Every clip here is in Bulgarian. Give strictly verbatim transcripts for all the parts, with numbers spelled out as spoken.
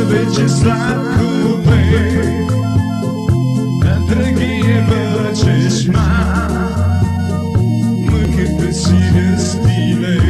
вече сладко бе, на другия бъчеш ма, мъката си разпиле.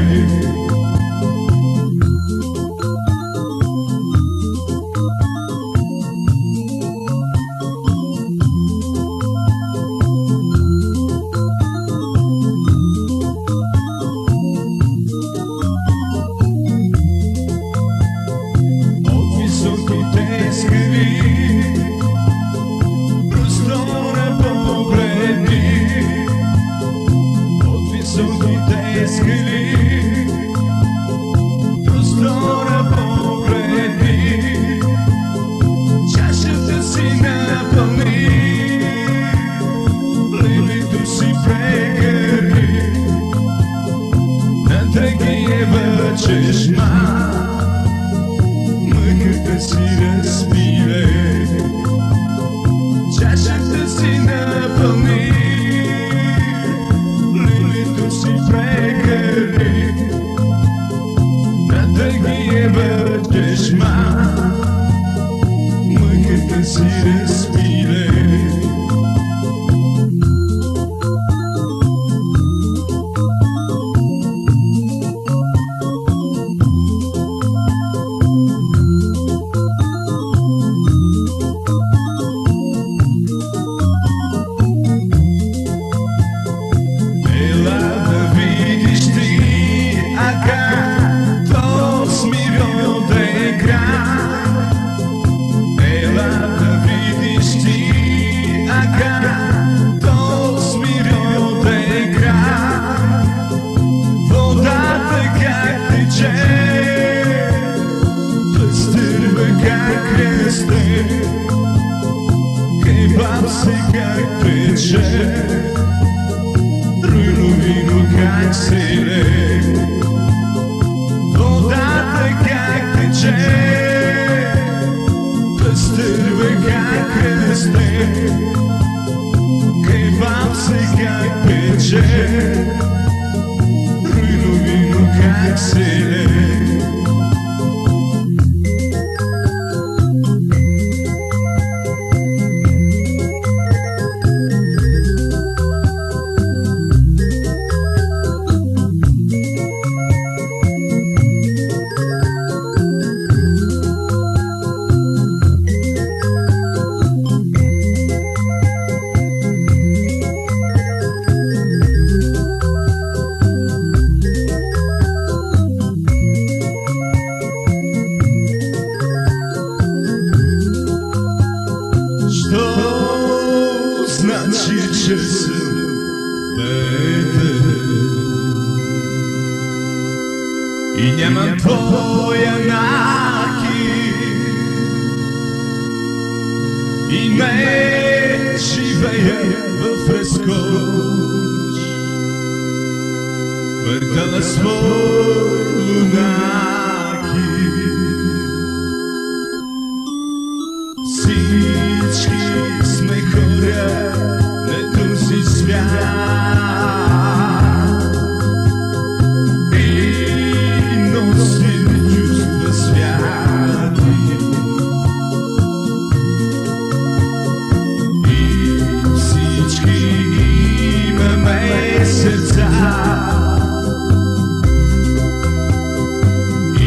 Чешма, мъката си разпиле, чашата си напълни, лилито си прекърни, на тъгия бът чешма, мъката си разпиле. Кебаб се как пече, руйно вино как се ле, водата как тече, пъстърва как расте. Кебаб се как пече, руйно вино как се ле. Значи, че съм беден и нямам твоя наки и не живея в разкош, въртала свой лунаки. Всички сме хора на този свят и носим чувства святи, и всички имаме сърца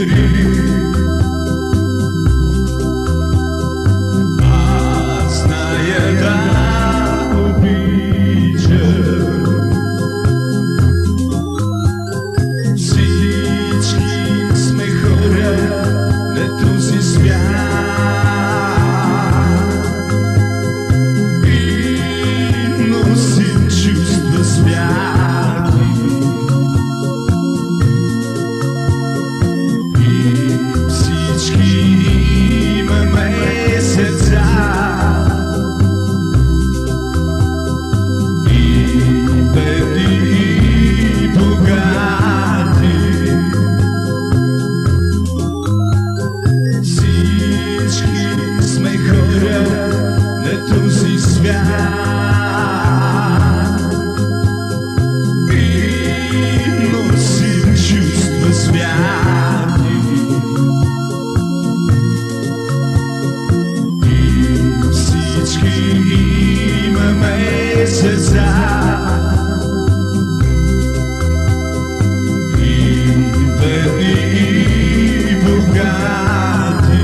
пари. Аз зная да обичам всички сме хора на този свят и носим чувства святи и всички имаме сърца и бедни и богати. Всички сме хора на този свят и носим чувства святи и всички имаме сърца и бедни и богати.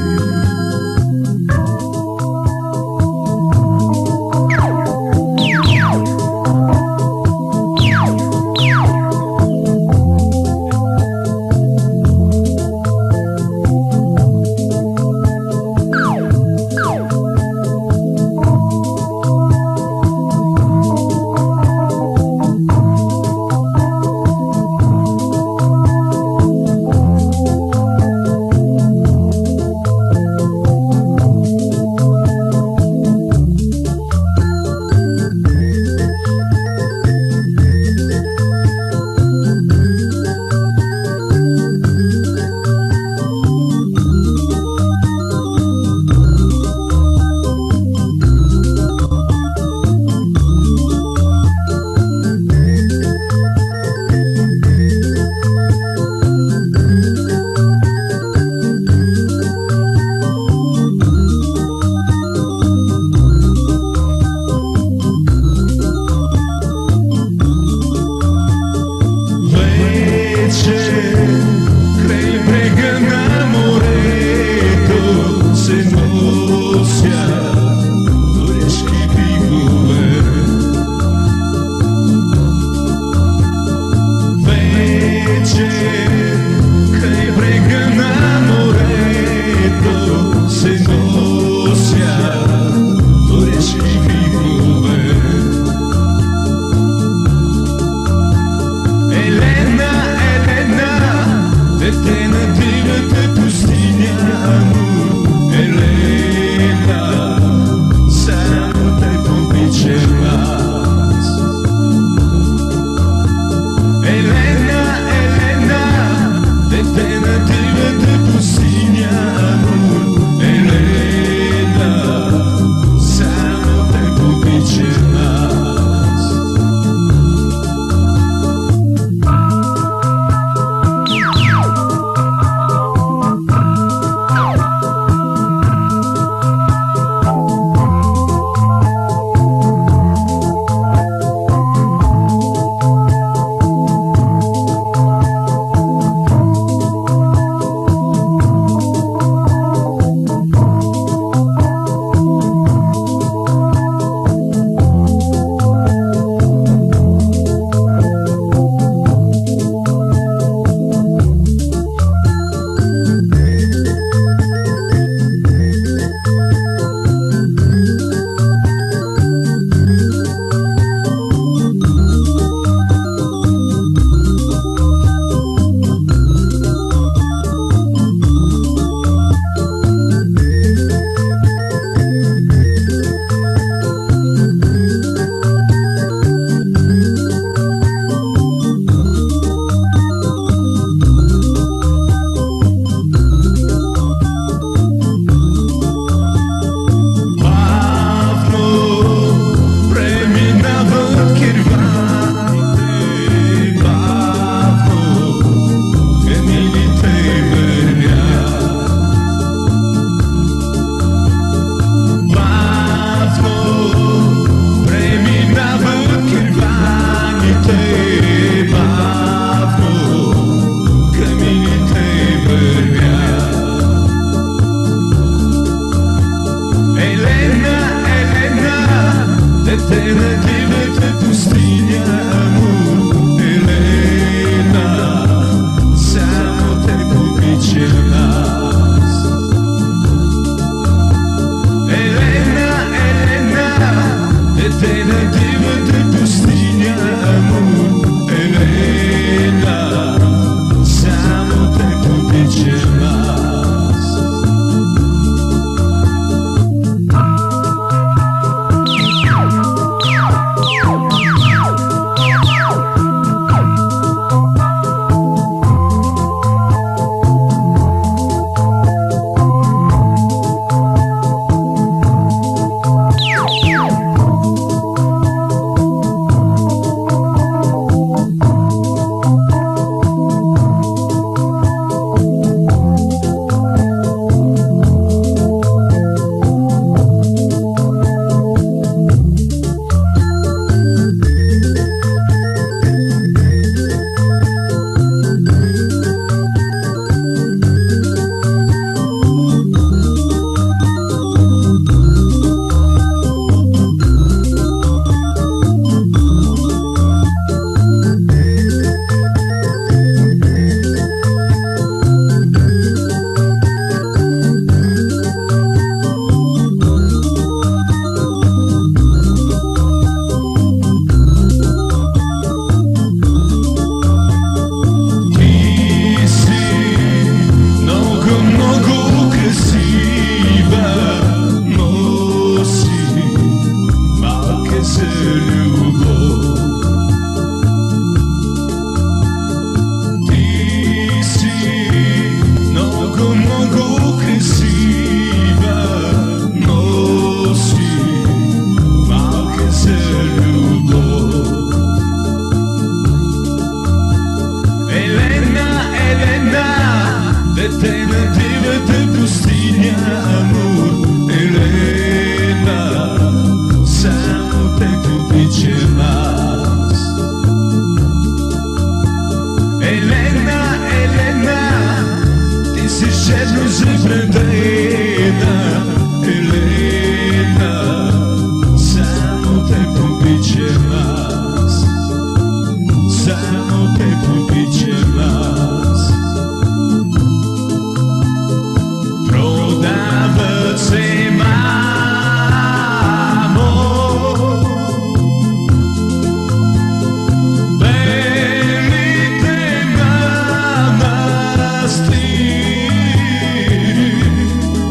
Край брега на морето се носят горещи пивове. Вече край брега на морето се носят горещи пивове. Елена, дете на дивата пустиня, Елена, само те обичам аз. Елена, Елена, дете на дивата пустиня, Елена, само те обичам аз. обича нас. Елена, Елена, дете на дивата пустиня, амур. Елена, само те обича нас. Дете на дивата пустиня, амур. Елена, само те обича нас. Елена, Елена, ти си щедро завредена. Елена, само те обича нас. Само те обича нас. Продават се, мамо, белите манастири.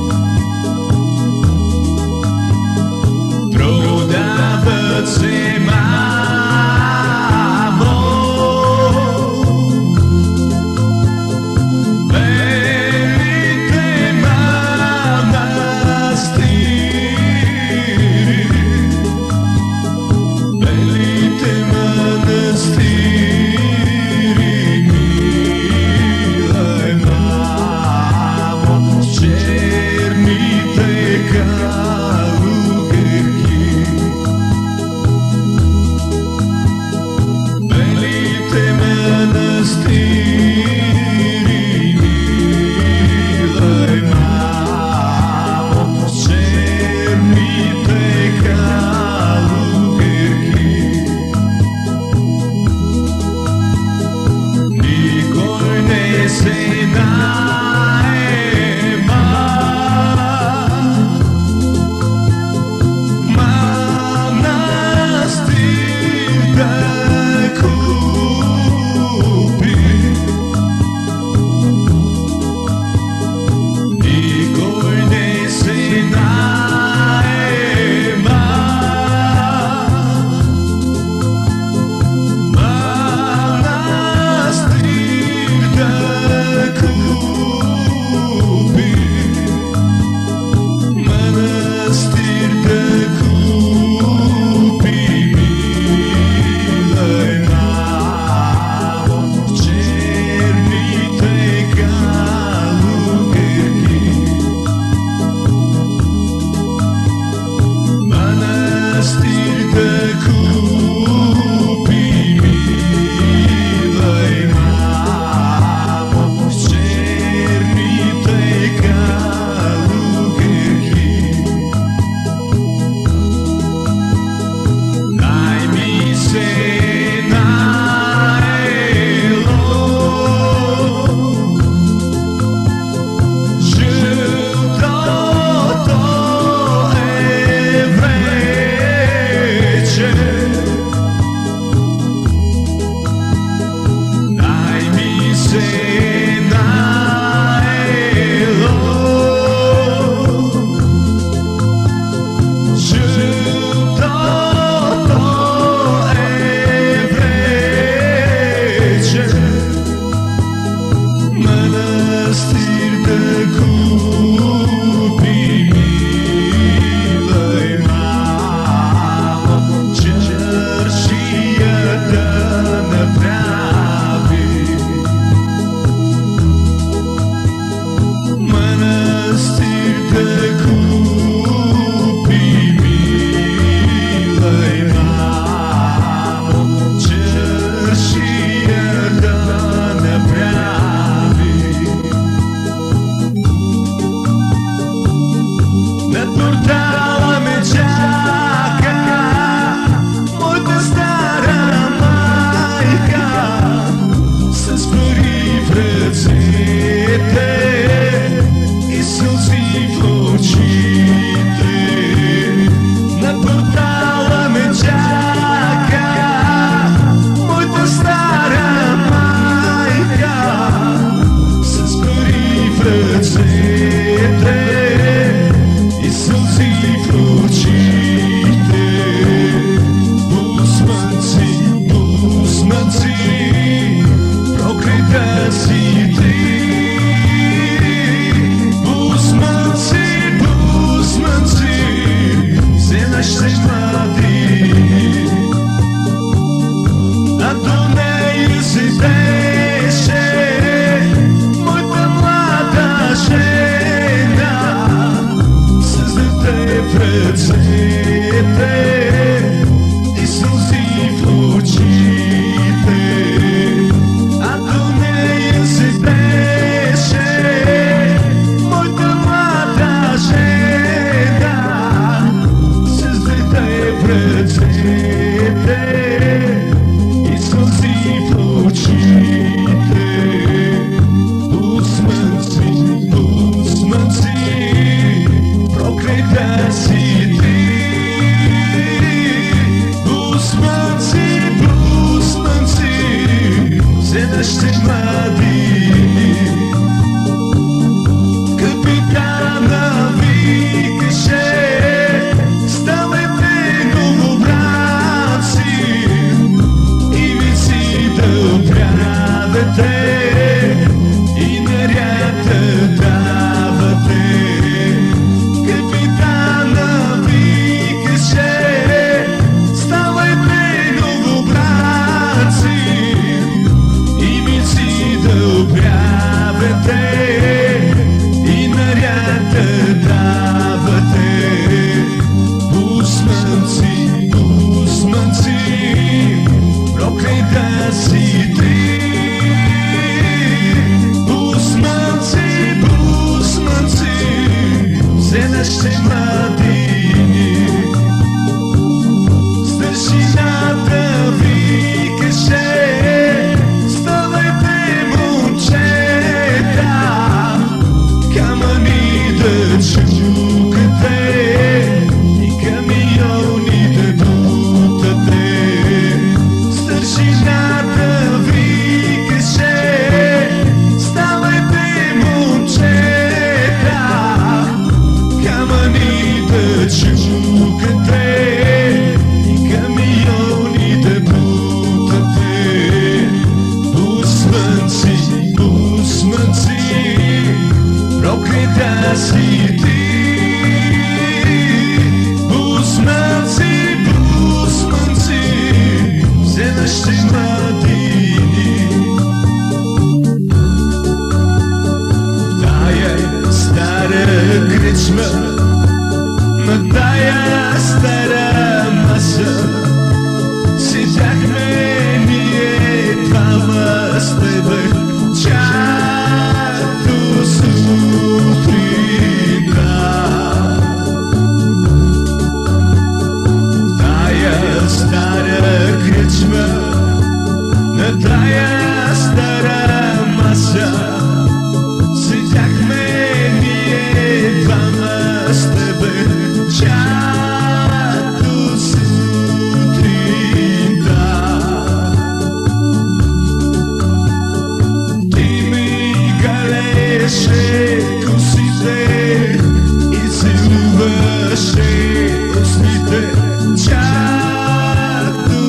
Манастир да купи, милай мамо, чаршия да направи. Манастир да купи, милай мамо, чаршия да направи. Над портала ме чака моята стара майка с пари в ръцете и сълзи в очите. Над портала ме чака моята стара майка с пари в ръцете и сълзи в очите. Бусманци, бусманци, проклета си ти. Бусманци, бусманци, за нашите млади. А до нея седеше моята млада жена с дете в ръцете и сълзи в очите. А до нея седеше моята млада жена с дете в ръцете и сълзи в очите. Бусманци, бусманци, проклета си ти. Бусманци, бусманци, за нашите млади. Капитана викаше: ставайте новобранци и вици да оправяте и наряд да давате. Капитана викаше: ставайте новобранци и вици да оправяте и наряд да давате. Бусманци, бусманци, проклета си ти. Бусманци, бусманци, за нашите младини. Старшината викаше: ставайте, момчета, камъни да чукате и камиони да бутате. Старшината викаше: ставайте, момчета, камъни да чукате и камиони да бутате. Бусманци, бусманци, проклета си ти. Бусманци, бусманци, за нашите младини. В тая стара кръчма, на тая стара маса седяхме ние двама с тебе чак до сутринта. В тая стара кръчма, на тая стара маса седяхме ние двама с тебе чак до сутринта. Ти ми галеше косите и целуваше устните чак до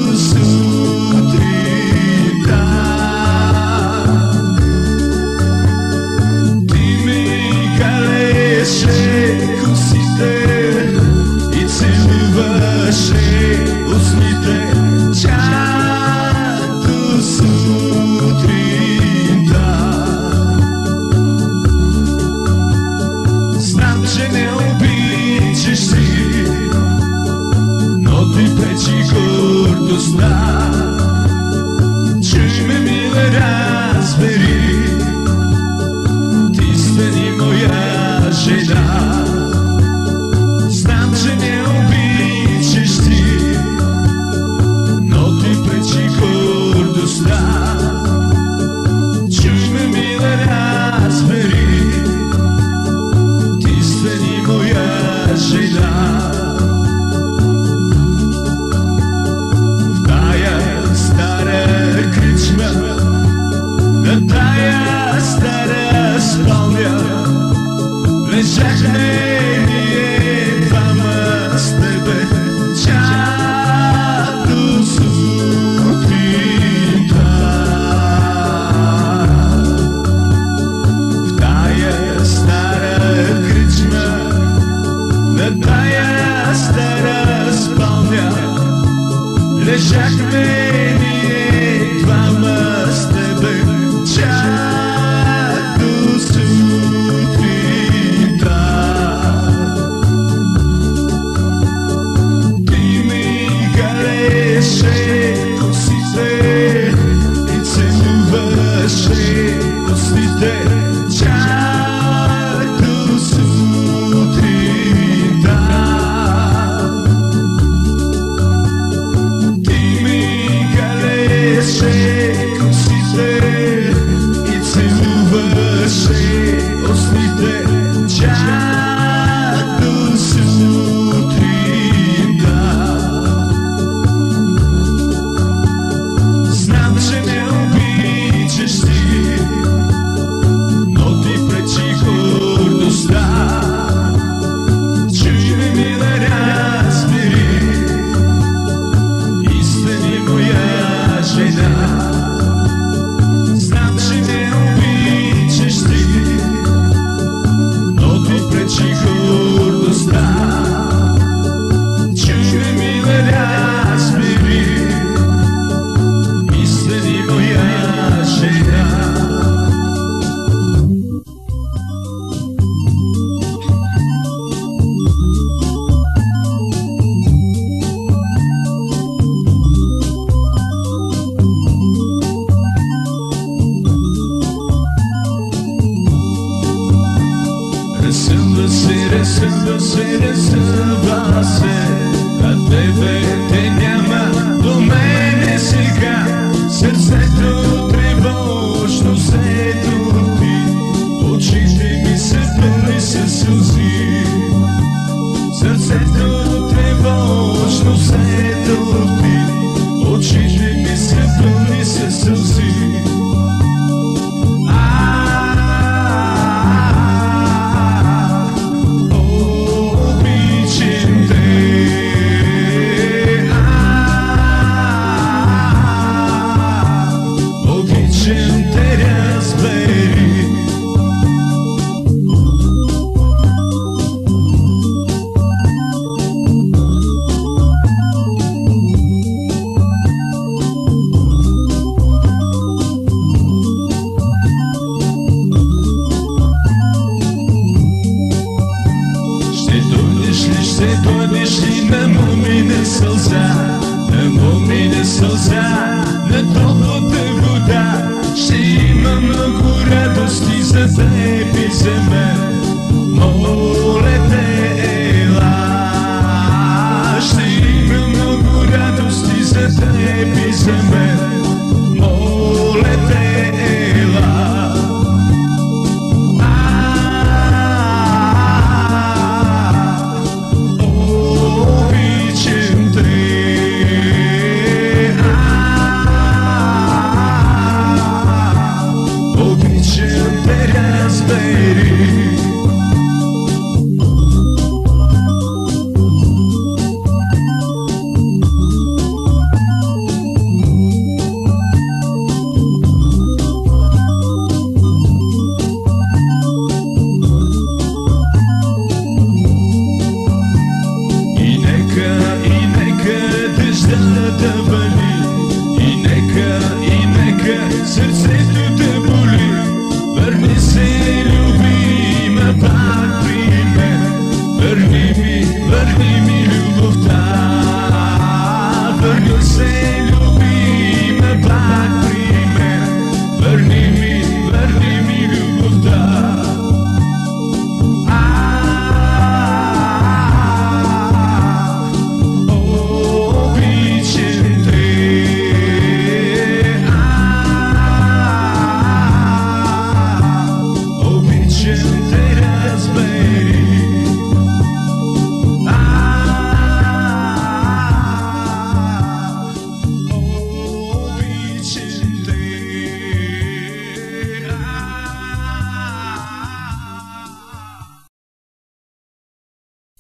сутринта. гордостта. Чуй ме, миле, разбери, ти стани моя жена. Знам, че не обичаш ти, но ти пречи гордостта. Чуй ме, миле, разбери, ти стани моя жена. В тая стара кръчма, на тая стара спалня, лежахме ние двама с тебе чак до сутринта. В тая стара кръчма, на тая стара спалня, лежахме ние двама с тебе чак до сутринта. Ти ми галеше косите и целуваше устите чак до сутринта. Ти ми галеше косите и целуваше устите чак до сутринта. Знам, че не обичаш ти, но ти пречи гордостта. Чуй ме, миле, разбери, и стани моя жена. Знам, че не обичаш ти, но ти пречи гордостта. Чуй ме, миле, разбери, и стани моя жена. Разсъмва се, разсъмва се, разсъмва се, а тебе те няма до мене сега. Сърцето тревожно се топи, очите ми се пълни със сълзи. Сърцето тревожно се топи, очите ми се пълни със сълзи. Ще дойдеш ли на момина сълза, на момина сълза, на топлата вода? Ще има много радости за теб и за мен. Моля те, ела. Ще има много радости за теб и за мен. Моля те, ела. Сърцето да боли, върни се, люби.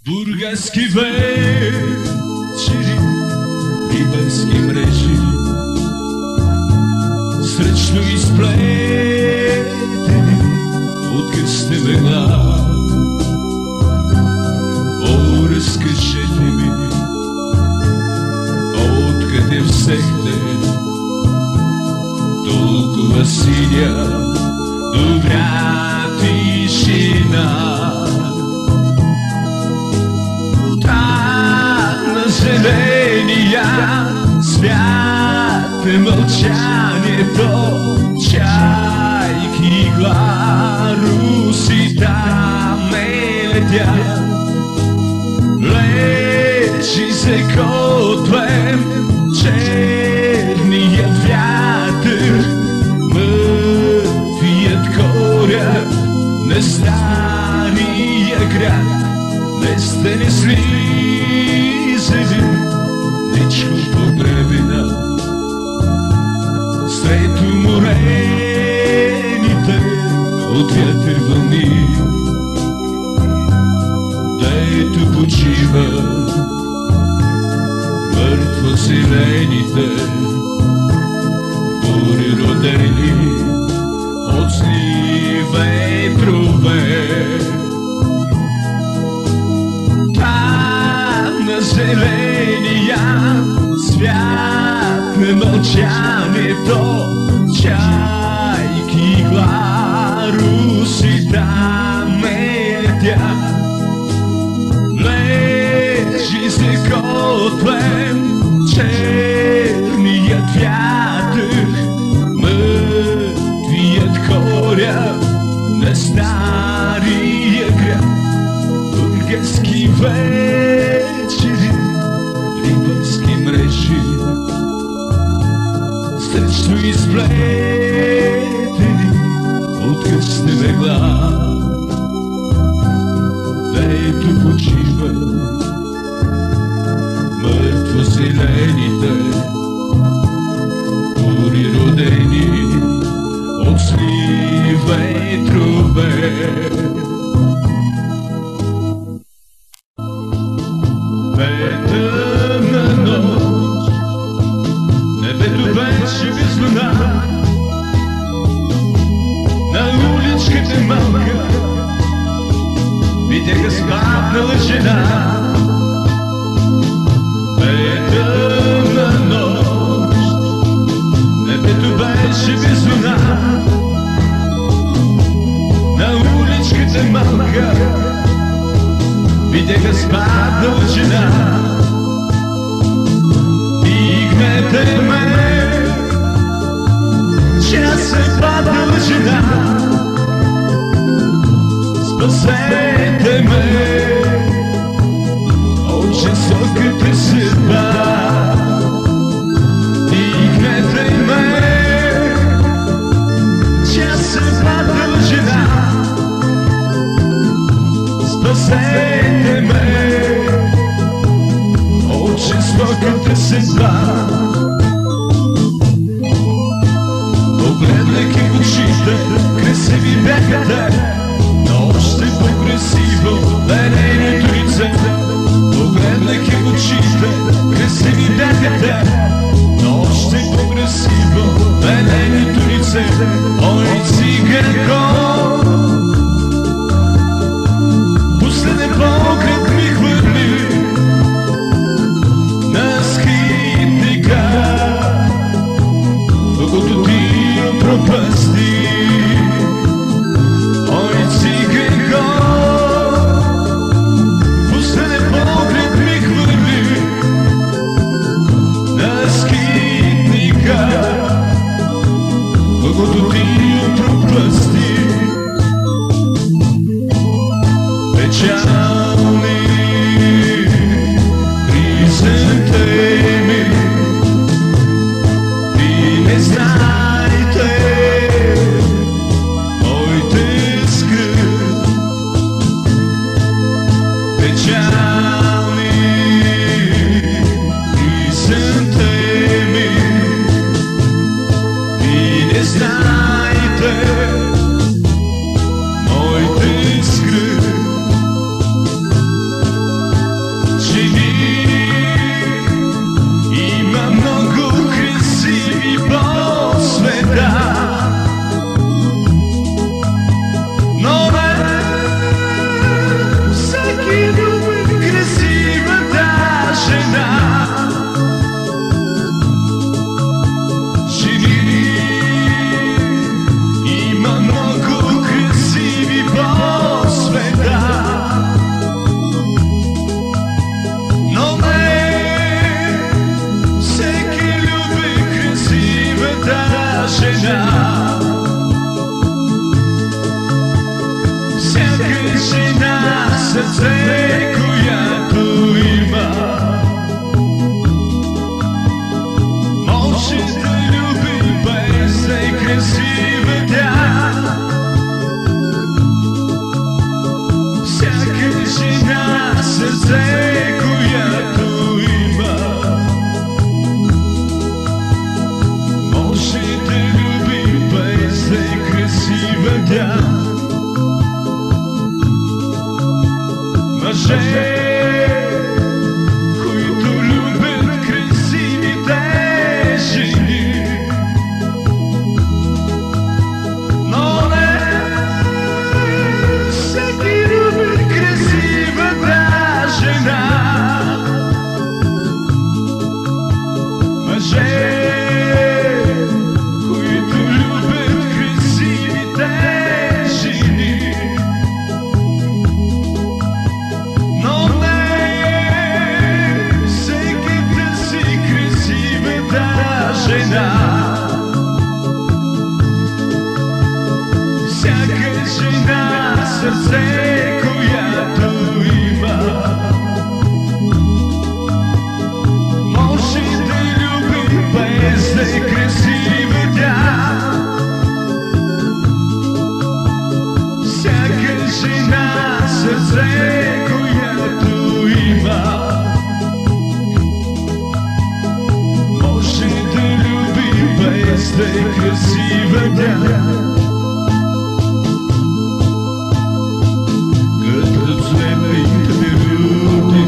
Бургаски вечери, рибарски мрежи, сръчно изплетени от късни мегла. О, разкажете ми, откъде взехте толкова синя, добра тишина? Зеления свят е мълчанието, чайки гларуси там ме летят. Лежи се котлем черният вятър, мъртвият кораб на стария град. Не сте не слизали ничко по гребена, срето морените от вятър вълни, дето почива мъртво зелените бури, родени от зли ветрове. Зеления свят на мълчанието, чайки гларуси там ме летят. Лежи се котлем черният вятър, мъртвият кораб на стария град. Бургаски вечери, рибарски мрежи, сръчно изплетени от късни мегла, дето почива мъртво зелените бури, родени от зли ветрове. Тъмна нощ, небето беше без луна, на уличката малка видяха спаднала жена. Тъмна нощ, небето беше без луна, на уличката малка видяха спаднала жена. Дигнете ме, че аз е паднала жена. Спасете ме от жестоката съдба. Дигнете ме, че аз е паднала жена. Спасете ме от жестоката съдба. Погледнах и очите, красиви бяха те, но още по-красиво бе нейното лице. Погледнах и очите, красиви бяха те, но още по-красиво бе нейното лице. Ой, циганко, последен поглед ми хвърли на скитника, докато ти пропасти. Ой, циганко, последен поглед ми хвърли на скитника, докато ти пропасти. Печални хризантеми, ви не знаете моите скръб. Печални хризантеми, ви не знаете моите скръб. сърце, която има. Може да люби без да е красива тя. Всяка жена сърце, която има. Може да люби без да е красива тя. Мъже, които любят красивите жени, но не всеки люби красивата жена. Мъже, които любят красивите жени, но не всеки търси красивата жена. Всяка жена сърце, която има. Може да люби без да е красива тя. Всяка жена сърце, която има. Може да люби без да е красива тя. Като цветните руди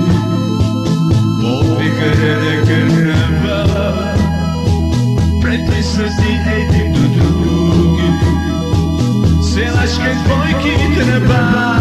подвиха карнавала, притиснати един до други, селашки двойките на бал.